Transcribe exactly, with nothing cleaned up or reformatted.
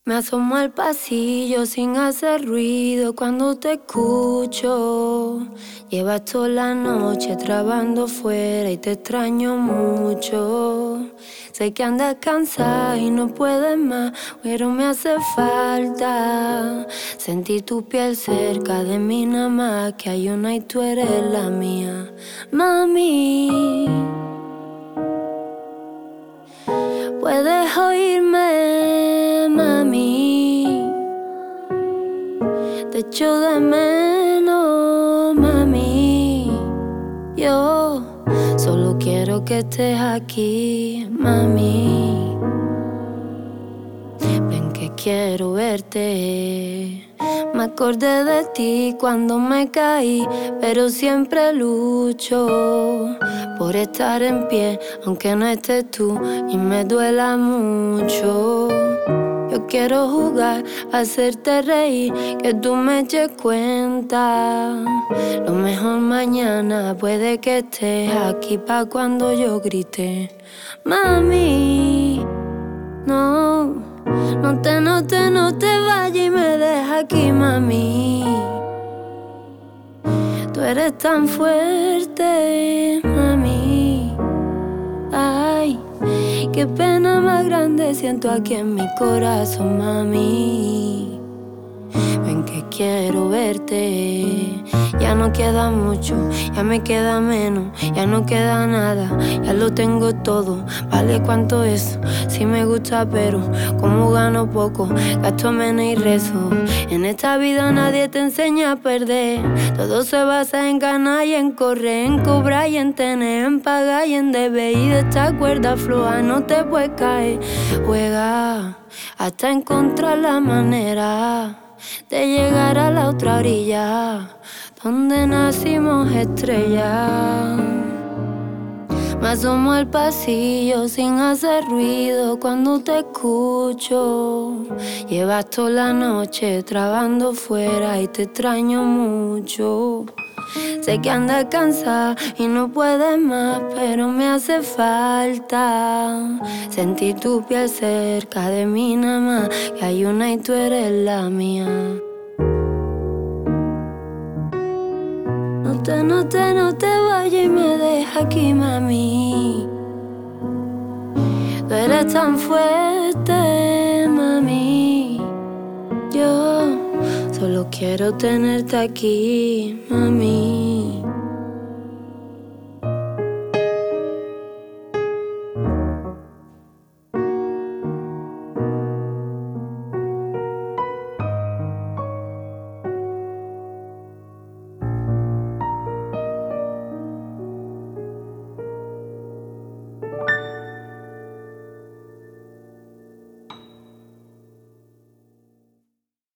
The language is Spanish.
Me asomo al pasillo sin hacer ruido cuando te escucho. Llevas toda la noche trabajando fuera y te extraño mucho. Sé que andas cansada y no puedes más, pero me hace falta sentir tu piel cerca de mí nada más, que hay una y tú eres la mía. Mami, puedes oírme, mami. Te echo de menos, mami. Yo solo quiero que estés aquí, mami. Ven que quiero verte. Me acordé de ti cuando me caí, pero siempre lucho por estar en pie, aunque no estés tú y me duela mucho. Yo quiero jugar, hacerte reír, que tú me eches cuenta. Lo mejor mañana puede que estés aquí pa' cuando yo grite. Mami, no, no te, no te, no te vayas y me dejas aquí, mami. Tú eres tan fuerte, mami. Ay, qué pena más grande siento aquí en mi corazón, mami. Ven que quiero verte. Ya no queda mucho, ya me queda menos, ya no queda nada, ya lo tengo todo. Vale, ¿cuánto es? Sí me gusta, pero como gano poco, gasto menos y rezo. En esta vida nadie te enseña a perder. Todo se basa en ganar y en correr, en cobrar y en tener, en pagar y en deber. Y de esta cuerda floja no te puedes caer. Juega hasta encontrar la manera de llegar a la otra orilla, donde nacimos estrellas. Me asomo al pasillo sin hacer ruido cuando te escucho. Llevas toda la noche trabajando fuera y te extraño mucho. Sé que andas cansada y no puedes más, pero me hace falta sentir tu piel cerca de mí nada más, que hay una y tú eres la mía. No te, no te, no te vayas y me deja aquí, mami. Tú eres tan fuerte, mami. Yo solo quiero tenerte aquí, mami.